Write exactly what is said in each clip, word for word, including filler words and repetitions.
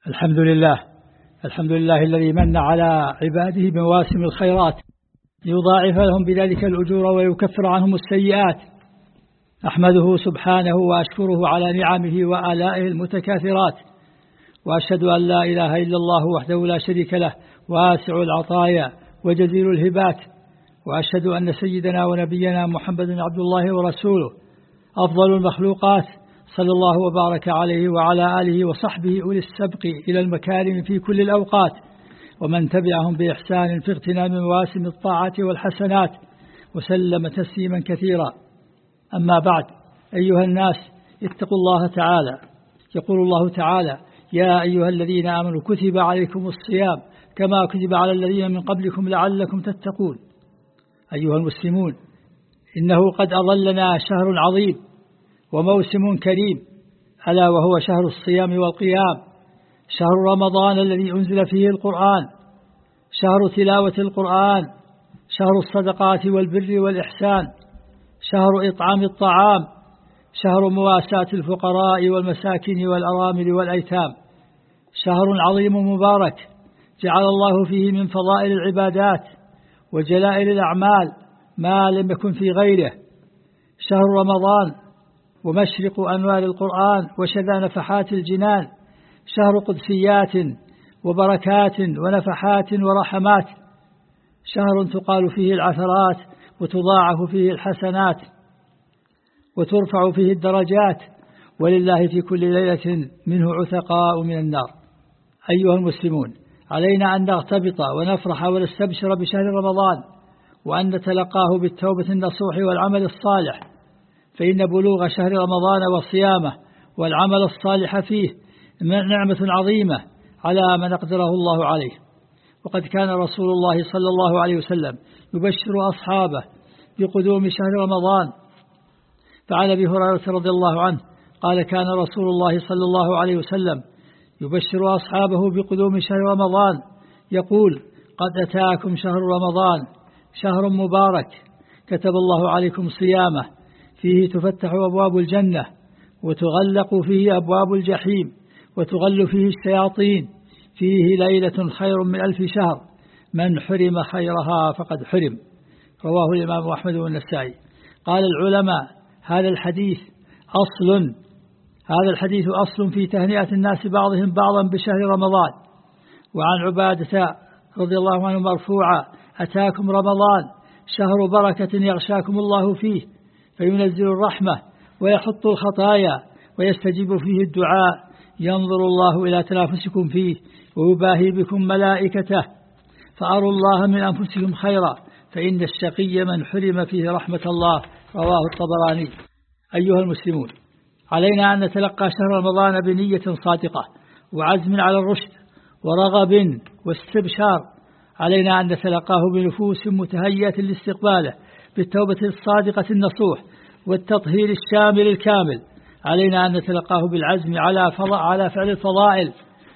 الحمد لله الحمد لله الذي من على عباده بمواسم الخيرات ليضاعف لهم بذلك الأجور ويكفر عنهم السيئات. أحمده سبحانه وأشكره على نعمه وآلائه المتكاثرات، وأشهد أن لا إله إلا الله وحده لا شريك له واسع العطايا وجزيل الهبات، وأشهد أن سيدنا ونبينا محمد عبد الله ورسوله أفضل المخلوقات، صلى الله وبارك عليه وعلى آله وصحبه أولي السبق إلى المكارم في كل الأوقات، ومن تبعهم بإحسان في اغتنام مواسم الطاعات والحسنات، وسلم تسليما كثيرا. أما بعد، أيها الناس اتقوا الله تعالى. يقول الله تعالى: يا أيها الذين آمنوا كتب عليكم الصيام كما كتب على الذين من قبلكم لعلكم تتقون. أيها المسلمون، إنه قد أظلنا شهر عظيم وموسم كريم، ألا وهو شهر الصيام والقيام، شهر رمضان الذي أنزل فيه القرآن، شهر تلاوة القرآن، شهر الصدقات والبر والإحسان، شهر إطعام الطعام، شهر مواساة الفقراء والمساكين والأرامل والأيتام، شهر عظيم مبارك جعل الله فيه من فضائل العبادات وجلائل الأعمال ما لم يكن في غيره. شهر رمضان ومشرق أنوار القرآن وشذا نفحات الجنان، شهر قدسيات وبركات ونفحات ورحمات، شهر تقال فيه العثرات وتضاعف فيه الحسنات وترفع فيه الدرجات، ولله في كل ليلة منه عتقاء من النار. أيها المسلمون، علينا أن نغتبط ونفرح ونستبشر بشهر رمضان، وأن نتلقاه بالتوبة النصوح والعمل الصالح، فإن بلوغ شهر رمضان وصيامه والعمل الصالح فيه نعمة عظيمة على من أقدره الله عليه. وقد كان رسول الله صلى الله عليه وسلم يبشر أصحابه بقدوم شهر رمضان، فعن أبي هريرة رضي الله عنه قال: كان رسول الله صلى الله عليه وسلم يبشر أصحابه بقدوم شهر رمضان يقول: قد أتاكم شهر رمضان، شهر مبارك كتب الله عليكم صيامه، فيه تفتح أبواب الجنة وتغلق فيه أبواب الجحيم وتغل فيه الشياطين، فيه ليلة خير من ألف شهر، من حرم خيرها فقد حرم. رواه الإمام أحمد والنسائي. قال العلماء: هذا الحديث أصل هذا الحديث أصل في تهنئة الناس بعضهم بعضا بشهر رمضان. وعن عبادة رضي الله عنه مرفوعا: أتاكم رمضان شهر بركة يغشاكم الله فيه، فينزل الرحمة ويحط الخطايا ويستجيب فيه الدعاء، ينظر الله إلى تنافسكم فيه ويباهي بكم ملائكته، فأروا الله من أنفسكم خيرا، فإن الشقي من حرم فيه رحمة الله. رواه الطبراني. أيها المسلمون، علينا أن نتلقى شهر رمضان بنية صادقة وعزم على الرشد ورغب واستبشار. علينا أن نتلقاه بنفوس متهيئة لاستقباله بالتوبة الصادقة النصوح والتطهير الشامل الكامل. علينا أن نتلقاه بالعزم على على فعل الفضائل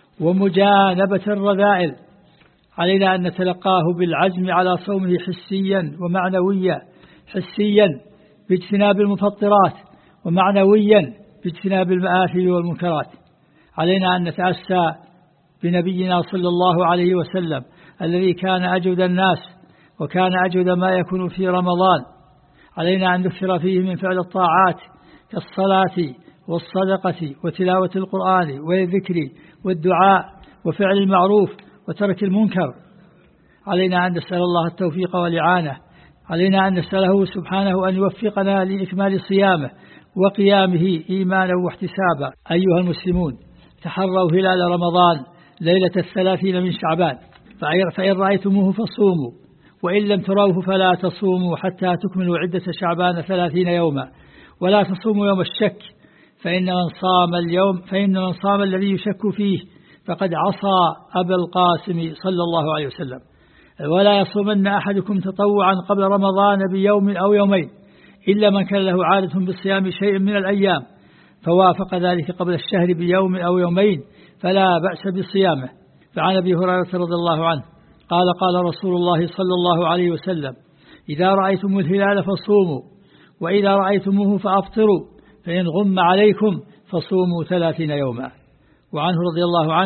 ومجانبة الرذائل. علينا أن نتلقاه بالعزم على صومه حسيا ومعنويا، حسيا باجتناب المفطرات، ومعنويا باجتناب المآثم والمنكرات. علينا أن نتأسى بنبينا صلى الله عليه وسلم الذي كان أجود الناس وكان أجود ما يكون في رمضان. علينا أن نكثر فيه من فعل الطاعات كالصلاة والصدقة وتلاوة القرآن والذكر والدعاء وفعل المعروف وترك المنكر. علينا أن نسأل الله التوفيق والإعانة. علينا أن نسأله سبحانه أن يوفقنا لإكمال صيامه وقيامه إيمانا واحتسابا. أيها المسلمون، تحروا هلال رمضان ليلة الثلاثين من شعبان، فإن رأيتموه فصوموا، وإن لم تروه فلا تصوموا حتى تكملوا عدة شعبان ثلاثين يوما، ولا تصوموا يوم الشك، فإن من صام اليوم فإن من صام الذي يشك فيه فقد عصى أبا القاسم صلى الله عليه وسلم. ولا يصومن أحدكم تطوعا قبل رمضان بيوم أو يومين، إلا من كان له عادة بالصيام شيء من الأيام فوافق ذلك قبل الشهر بيوم أو يومين فلا بأس بصيامه. فعن أبي هريرة رضي الله عنه قال: قال رسول الله صلى الله عليه وسلم: إذا رأيتم الهلال فصوموا، وإذا رأيتموه فأفطروا، فإن غم عليكم فصوموا ثلاثين يوما. وعنه رضي الله عنه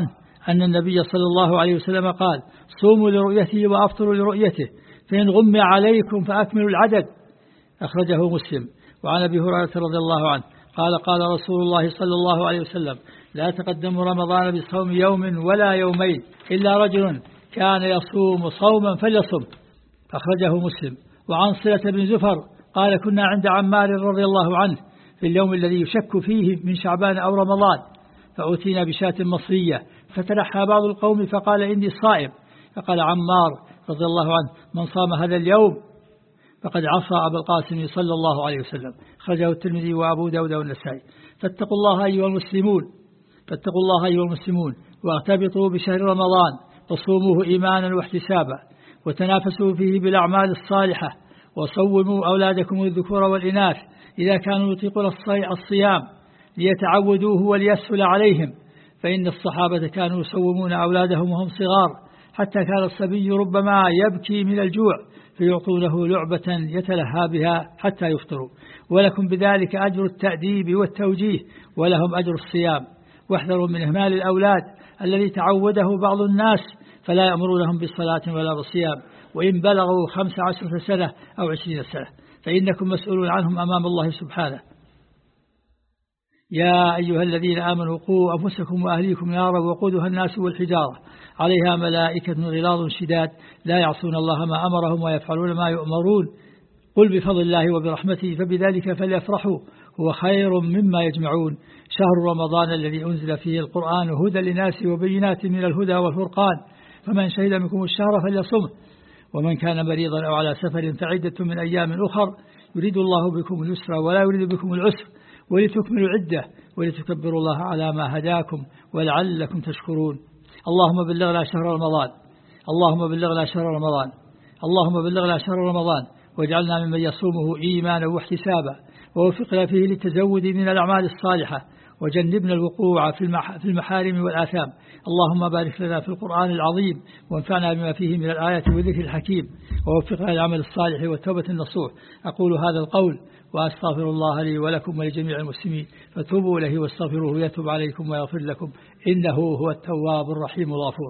أن النبي صلى الله عليه وسلم قال: صوموا لرؤيته وأفطروا لرؤيته، فإن غم عليكم فأكملوا العدد. أخرجه مسلم. وعن أبي هريرة رضي الله عنه قال: قال رسول الله صلى الله عليه وسلم: لا تقدموا رمضان بصوم يوم ولا يومين إلا رجل كان يصوم صوما فليصم. أخرجه مسلم. وعن صلة بن زفر قال: كنا عند عمار رضي الله عنه في اليوم الذي يشك فيه من شعبان أو رمضان، فأتينا بشاة مصرية، فتنحى بعض القوم فقال: إني صائم. فقال عمار رضي الله عنه: من صام هذا اليوم فقد عصى أبا القاسم صلى الله عليه وسلم. خرجه الترمذي وأبو داود والنسائي. فاتقوا الله أيها المسلمون فاتقوا الله أيها المسلمون واغتبطوا بشهر رمضان وصوموه إيمانا واحتسابا، وتنافسوا فيه بالأعمال الصالحة، وصوموا أولادكم الذكور والإناث إذا كانوا يطيقون الصيام ليتعودوه وليسهل عليهم، فإن الصحابة كانوا يصومون أولادهم وهم صغار، حتى كان الصبي ربما يبكي من الجوع فيعطونه لعبة يتلهى بها حتى يفطروا، ولكم بذلك أجر التأديب والتوجيه، ولهم أجر الصيام. واحذروا من إهمال الأولاد الذي تعوده بعض الناس، فلا يأمرونهم بالصلاة ولا بالصيام، وإن بلغوا خمس عشرة سنة أو عشرين سنة فإنكم مسؤولون عنهم أمام الله سبحانه. يا أيها الذين آمنوا قوا أنفسكم وأهليكم نارا وقودها الناس والحجارة عليها ملائكة غلاظ شداد لا يعصون الله ما أمرهم ويفعلون ما يؤمرون. قل بفضل الله وبرحمته فبذلك فليفرحوا هو خير مما يجمعون. شهر رمضان الذي أنزل فيه القرآن هدى للناس وبينات من الهدى والفرقان، فمن شهد منكم الشهر فليصمه، ومن كان مريضا أو على سفر فعدة من أيام أخر يريد الله بكم اليسر ولا يريد بكم العسر ولتكملوا العدة ولتكبروا الله على ما هداكم ولعلكم تشكرون. اللهم بلغنا شهر رمضان اللهم بلغنا شهر رمضان اللهم بلغنا شهر رمضان واجعلنا ممن يصومه إيمانا واحتسابا، ووفقنا فيه للتزود من الأعمال الصالحة، وجنبنا الوقوع في المحارم والآثام. اللهم بارك لنا في القرآن العظيم وانفعنا بما فيه من الآيات والذكر الحكيم، ووفقنا للعمل الصالح والتوبة النصوح. أقول هذا القول وأستغفر الله لي ولكم ولجميع المسلمين، فتوبوا إليه واستغفروه يتوب عليكم ويغفر لكم، إنه هو التواب الرحيم الغفور.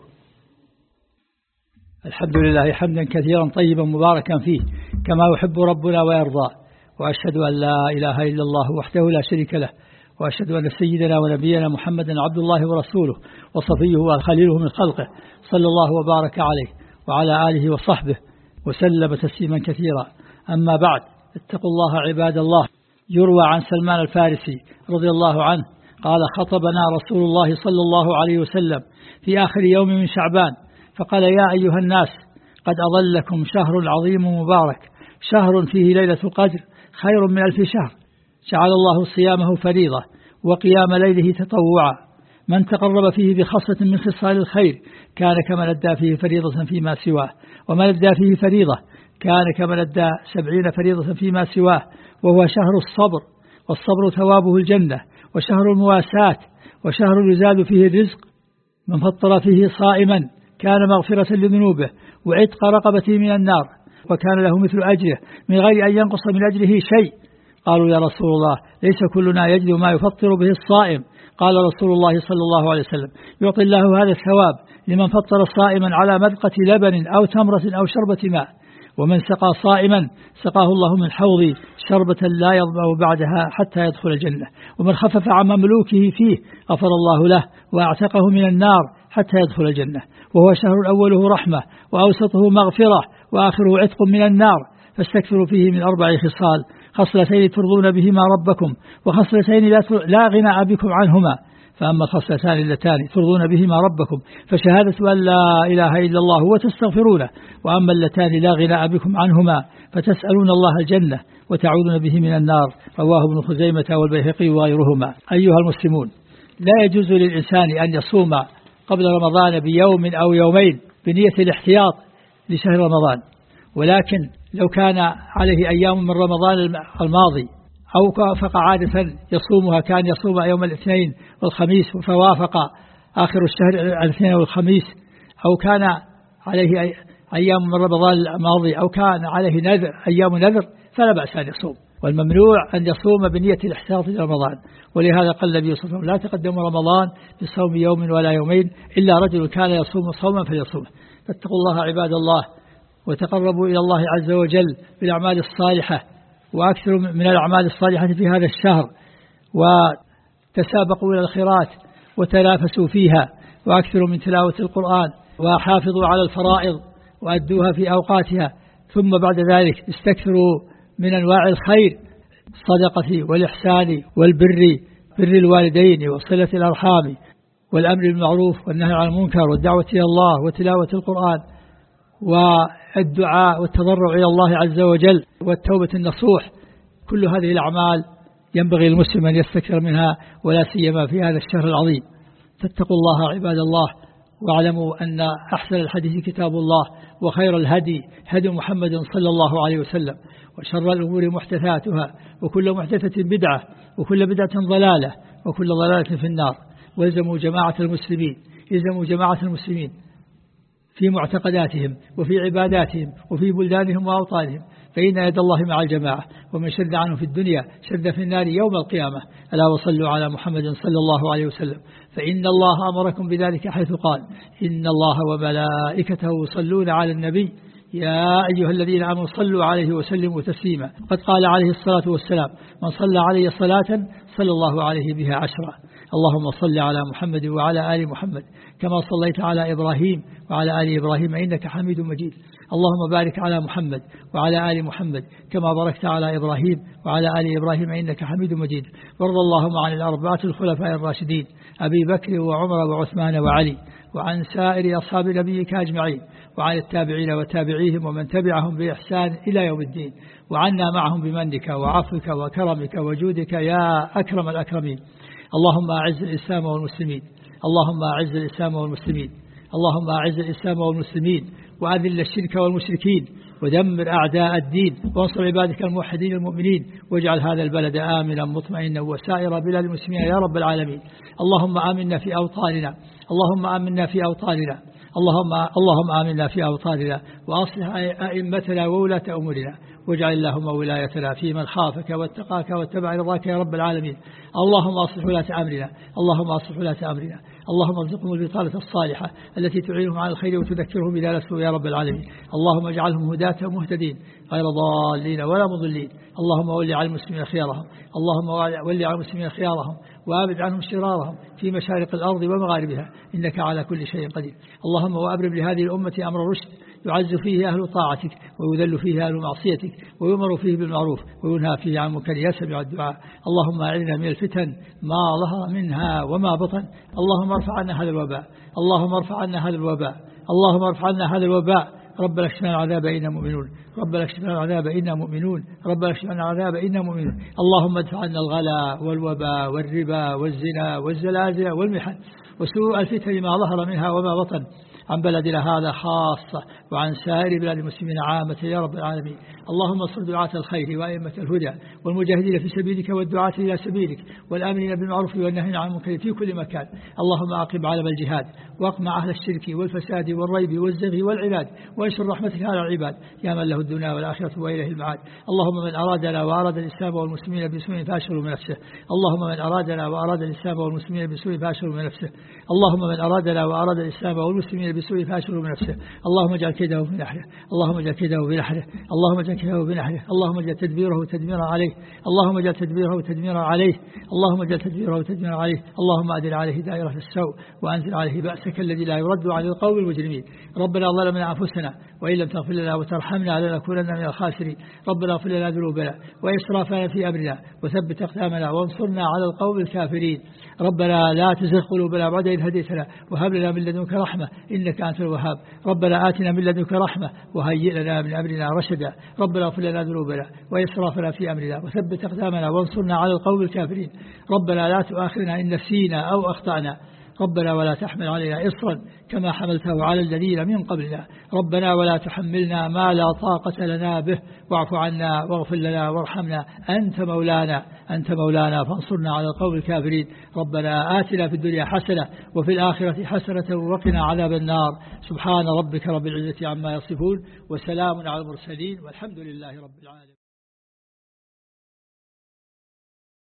الحمد لله حمدا كثيرا طيبا مباركا فيه كما يحب ربنا ويرضى، وأشهد أن لا إله إلا الله وحده لا شريك له، وأشهد أن سيدنا ونبينا محمدا عبد الله ورسوله وصفيه وخليله من خلقه، صلى الله وبارك عليه وعلى آله وصحبه وسلم تسليما كثيرا. أما بعد، اتقوا الله عباد الله. يروى عن سلمان الفارسي رضي الله عنه قال: خطبنا رسول الله صلى الله عليه وسلم في آخر يوم من شعبان فقال: يا أيها الناس، قد أظلكم شهر عظيم مبارك، شهر فيه ليلة القدر خير من ألف شهر، جعل الله صيامه فريضة وقيام ليله تطوعا، من تقرب فيه بخصلة من خصال الخير كان كمن أدى فيه فريضة فيما سواه، ومن أدى فيه فريضة كان كمن أدى سبعين فريضة فيما سواه. وهو شهر الصبر، والصبر ثوابه الجنة، وشهر المواساة، وشهر يزاد فيه الرزق، من فطر فيه صائما كان مغفرة لذنوبه وعتق رقبته من النار، وكان له مثل أجره من غير أن ينقص من أجره شيء. قالوا: يا رسول الله، ليس كلنا يجد ما يفطر به الصائم. قال رسول الله صلى الله عليه وسلم: يعطي الله هذا الثواب لمن فطر صائما على مذقة لبن أو تمرة أو شربة ماء، ومن سقى صائما سقاه الله من حوض شربة لا يظمأ بعدها حتى يدخل الجنة، ومن خفف عن مملوكه فيه غفر الله له وأعتقه من النار حتى يدخل الجنة. وهو شهر أوله رحمة، وأوسطه مغفرة، وآخره عتق من النار، فاستكثروا فيه من أربع خصال: خصلتين ترضون بهما ربكم، وخصلتين لا غنى بكم عنهما. فأما الخصلتان اللتان ترضون بهما ربكم فشهادة أن لا إله إلا الله وتستغفرونه، وأما اللتان لا غنى بكم عنهما فتسألون الله الجنة وتعوذون به من النار. رواه ابن خزيمة والبيهقي وغيرهما. أيها المسلمون، لا يجوز للإنسان أن يصوم قبل رمضان بيوم أو يومين بنية الاحتياط لشهر رمضان، ولكن لو كان عليه أيام من رمضان الماضي أو وافق عادة يصومها، كان يصوم يوم الاثنين والخميس فوافق آخر الشهر الاثنين والخميس، أو كان عليه أيام من رمضان الماضي أو كان عليه نذر أيام نذر، فلا بأس أن يصوم. والممنوع أن يصوم بنية الاحتياط لرمضان. ولهذا قال النبي صلى الله عليه وسلم: لا تقدموا رمضان بصوم يوم ولا يومين إلا رجل كان يصوم صوما فليصومه. فاتقوا الله عباد الله، وتقربوا إلى الله عز وجل بالأعمال الصالحة، وأكثروا من الأعمال الصالحة في هذا الشهر، وتسابقوا إلى الخيرات وتنافسوا فيها، وأكثروا من تلاوة القرآن، وحافظوا على الفرائض وأدوها في أوقاتها. ثم بعد ذلك استكثروا من أنواع الخير، الصدقة والإحسان والبر، بر الوالدين وصلة الأرحام والأمر بالمعروف والنهي عن المنكر والدعوة إلى الله وتلاوة القرآن والدعاء والتضرع إلى الله عز وجل والتوبة النصوح. كل هذه الأعمال ينبغي المسلم أن يستكثر منها، ولا سيما في هذا الشهر العظيم. فاتقوا الله عباد الله، واعلموا أن أحسن الحديث كتاب الله، وخير الهدي هدي محمد صلى الله عليه وسلم، وشر الأمور محدثاتها، وكل محدثة بدعة، وكل بدعة ضلالة، وكل ضلالة في النار. والزموا جماعة المسلمين، الزموا جماعة المسلمين في معتقداتهم وفي عباداتهم وفي بلدانهم وأوطانهم، فإن يد الله مع الجماعة، ومن شد عنه في الدنيا شد في النار يوم القيامة. ألا وصلوا على محمد صلى الله عليه وسلم، فإن الله أمركم بذلك حيث قال: إن الله وملائكته يصلون على النبي يا أيها الذين آمنوا صلوا عليه وسلموا تسليما. قد قال عليه الصلاة والسلام: من صلى عليه صلاة صلى الله عليه بها عشرا. اللهم صل على محمد وعلى آل محمد كما صليت على إبراهيم وعلى آل إبراهيم إنك حميد مجيد. اللهم بارك على محمد وعلى آل محمد كما باركت على إبراهيم وعلى آل إبراهيم إنك حميد مجيد. وارض اللهم عن الأربعة الخلفاء الراشدين أبي بكر وعمر وعثمان وعلي، وعن سائر أصحاب نبيك أجمعين، وعن التابعين وتابعيهم ومن تبعهم بإحسان إلى يوم الدين، وعنا معهم بمنك وعفوك وكرمك وجودك يا أكرم الأكرمين. اللهم أعز الإسلام والمسلمين، اللهم أعز الإسلام والمسلمين، اللهم أعز الإسلام والمسلمين، وأذل الشرك والمشركين، ودمر أعداء الدين، وانصر عبادك الموحدين المؤمنين، واجعل هذا البلد آمنا مطمئنا وسائر بلاد المسلمين يا رب العالمين. اللهم آمنا في أوطاننا، اللهم آمنا في أوطاننا، اللهم اللهم آمنا في أوطاننا، وأصلح أئمتنا وولاة أمورنا، واجعل اللهم ولايتنا في من خافك واتقاك واتبع رضاك يا رب العالمين. اللهم أصلح ولاة أمرنا، اللهم أصلح ولاة أمرنا، اللهم ارزقهم البطانة الصالحة التي تعينهم على الخير وتذكرهم إذا نسوا يا رب العالمين. اللهم اجعلهم هداة مهتدين غير ضالين ولا مضلين. اللهم ولي على المسلمين خيارهم، اللهم ولي على المسلمين خيارهم، وابعد عنهم شرارهم في مشارق الأرض ومغاربها، إنك على كل شيء قدير. اللهم وأبرم لهذه الأمة أمر الرشد، يعز فيه أهل طاعتك ويذل فيه أهل معصيتك، ويؤمر فيه بالمعروف وينهى فيه عن المنكر يسمع الدعاء. اللهم أعذنا من الفتن ما ظهر منها وما بطن. اللهم ارفع عنا هذا الوباء، اللهم ارفع عنا هذا الوباء، اللهم ارفع عنا هذا الوباء. ربنا اكشف عنا العذاب إنا مؤمنون، ربنا اكشف عنا العذاب إنا مؤمنون، ربنا اكشف عنا العذاب إنا مؤمنون. اللهم ادفع عنا الغلا والوباء والربا والزنا والزلازل والمحن وسوء الفتن ما ظهر منها وما بطن عن بلدنا هذا خاصة، وعن سائر بلاد المسلمين عامة يا رب العالمين. اللهم انصر دعاة الخير وأئمة الهدى والمجاهدين في سبيلك والدعاة إلى سبيلك والآمرين بالمعروف والنهي عن المنكر في كل مكان. اللهم أقم علم الجهاد، واقمع أهل الشرك والفساد والريب والزغي والعناد، وانشر رحمتك على العباد يا من له الدنيا والآخرة وإليه المعاد. اللهم من أرادنا وأراد الإسلام والمسلمين بسوء فأشغله من نفسه، اللهم من أرادنا وأراد الإسلام والمسلمين بسوء فأشغله من نفسه، اللهم من أرادنا وأراد الإسلام والمسلمين بسوء فأشغله من نفسه. اللهم اجعل كيده في نحره، اللهم اجعل كيده بنحره، اللهم اجعل كيده بنحره، اللهم اجعل تدبيره تدميرا عليه، اللهم اجعل تدبيره تدميرا عليه، اللهم اجعل تدبيره تدميرا عليه. اللهم أدر عليه دائرة السوء، وأنزل عليه بأسك الذي لا يرد عن القوم المجرمين. ربنا ظلمنا أنفسنا وإن لم تغفر لنا وترحمنا لنكونن من الخاسرين. ربنا اغفر لنا ذنوبنا وإسرافنا في أمرنا وثبت أقدامنا وانصرنا على القوم الكافرين. ربنا لا تزغ قلوبنا بعد إذ هديتنا وهب لنا من لدنك رحمة إنك أنت الوهاب. ربنا آتنا من لدنك رحمة وهيئ لنا من أمرنا رشدا. ربنا اغفر لنا ذنوبنا وإسرافنا في أمرنا وثبت أقدامنا وانصرنا على القوم الكافرين. ربنا لا تؤاخذنا إن نسينا أو أخطأنا. ربنا ولا تحمل علينا إصرا كما حملته على الذين من قبلنا. ربنا ولا تحملنا ما لا طاقة لنا به، واعف عنا واغفر لنا وارحمنا، أنت مولانا أنت مولانا فانصرنا على القوم الكافرين. ربنا آتنا في الدنيا حسنة وفي الآخرة حسنة وقنا عذاب النار. سبحان ربك رب العزة عما يصفون، وسلام على المرسلين، والحمد لله رب العالمين.